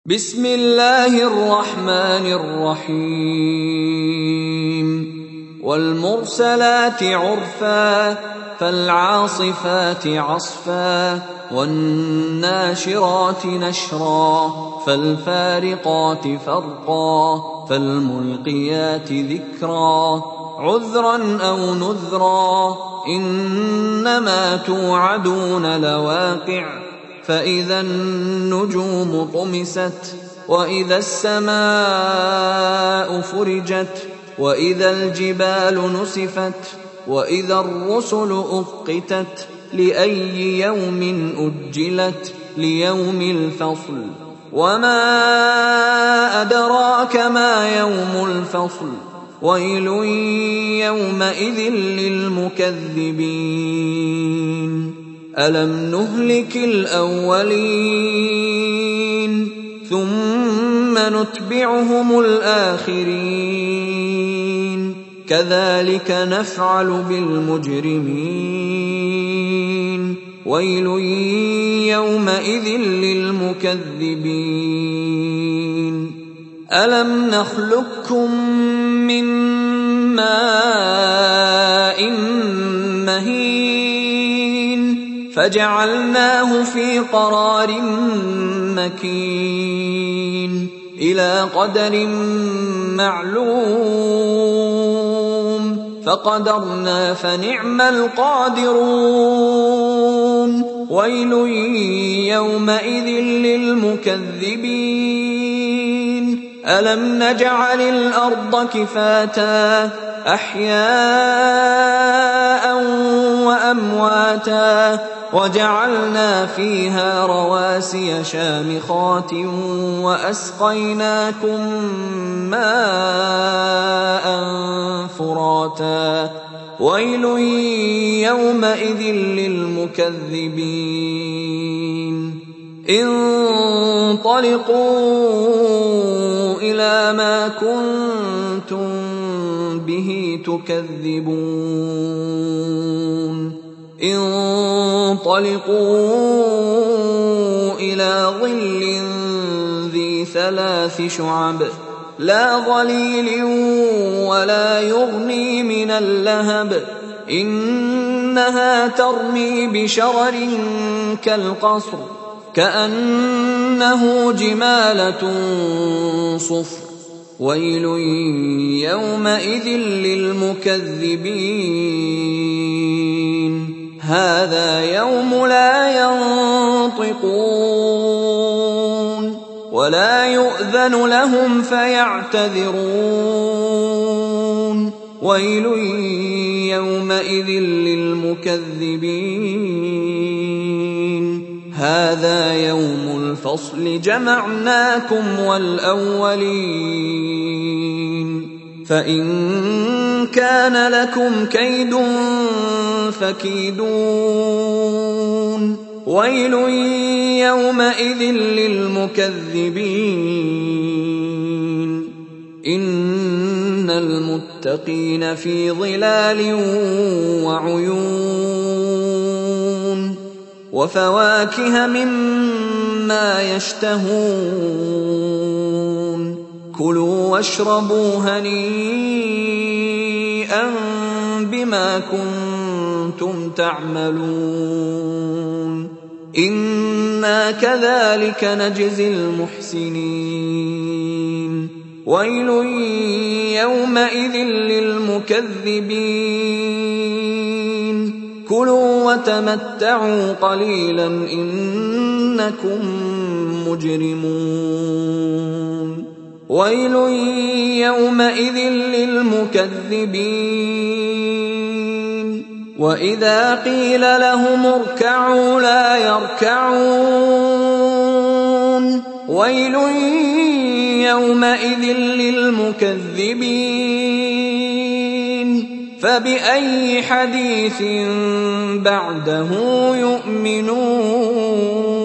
بسم الله الرحمن الرحيم والمرسلات عرفا فالعاصفات عصفا والناشرات نشرا فالفارقات فرقا فالملقيات ذكرا عذرا أو نذرا إنما توعدون لواقع فإذا النجوم طمست وإذا السماء فرجت وإذا الجبال نسفت وإذا الرسل أقتت لأي يوم أجلت ليوم الفصل وما أدراك ما يوم الفصل ويل يومئذ للمكذبين ألم نهلك الأولين ثم نتبعهم الآخرين كذلك نفعل بالمجرمين ويل يومئذ للمكذبين ألم نخلقكم من ماء مهين فجعلناه في قرار مكين إلى قدر معلوم فقدرنا فنعم القادرون ويل يومئذ للمكذبين ألم نجعل الأرض كفاتا أحياء وأمواتا وجعلنا فيها رواسي شامخات وأسقيناكم ماء فراتا ويل يومئذ للمكذبين انطلقوا إلى ما كنتم به تكذبون انطلقوا إلى ظل ذي 3 شعب لا ظليل ولا يغني من اللهب إنها ترمي بشرر كالقصر كأنه جمالة صفر ويل يومئذ للمكذبين هذا يوم لا ينطقون ولا يؤذن لهم فيعتذرون ويل يومئذ للمكذبين هذا يوم الفصل جمعناكم والأولين فإن كان لكم كيد فكيدون ويل يومئذ للمكذبين إن المتقين في ظلال وعيون وفواكه مما يشتهون كلوا واشربوا هنيئا بما كنتم تعملون إنا كذلك نجزي المحسنين ويل يومئذ للمكذبين كلوا وتمتعوا قليلا إنكم مجرمون ويل يومئذ للمكذبين وإذا قيل لهم اركعوا لا يركعون ويل يومئذ للمكذبين فبأي حديث بعده يؤمنون